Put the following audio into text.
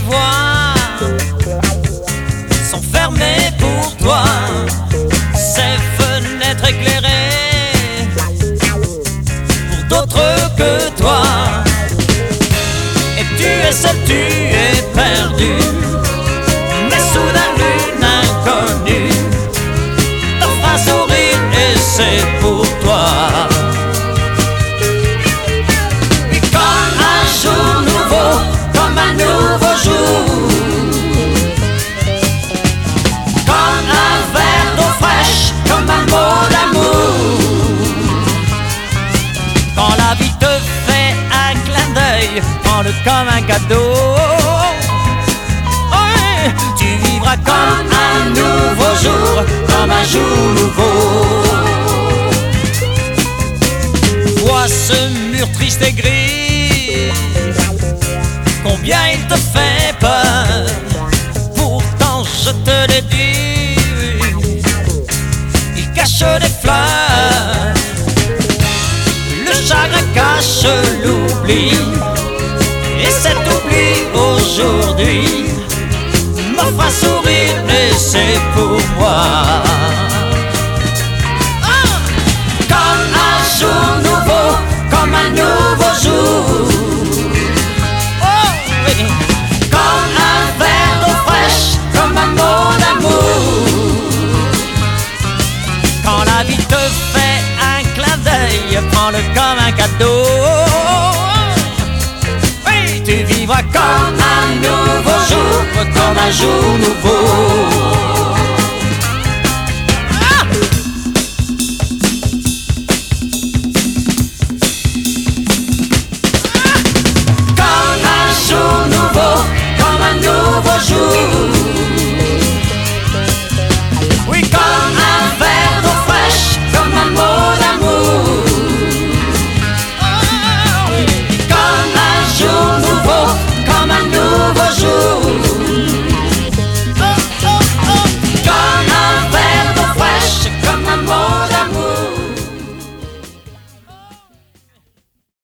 voix sont fermées pour toi, ces fenêtres éclairées pour d'autres que toi. Et tu es seul, tu es perdu, mais soudain l'une inconnue t'offre un sourire et c'est pour toi. Et comme un jour nouveau, comme un nouveau jour, comme un verre d'eau fraîche, comme un mot d'amour, quand la vie te fait un clin d'œil, prends-le comme un cadeau. Ouais, tu vivras comme un nouveau jour, comme un jour nouveau. Vois ce mur triste et gris, combien il te fait peur. Pourtant je te l'ai dit, il cache des fleurs. Le chagrin cache l'oubli, et cet oubli aujourd'hui m'offre un sourire et c'est pour moi. Comme un jour nouveau, comme un nouveau jour, oh oui. Comme un verre d'eau fraîche, comme un mot d'amour, quand la vie te fait un clin d'œil, prends-le comme un cadeau. Oui, tu vivras comme un nouveau jour, comme un jour nouveau.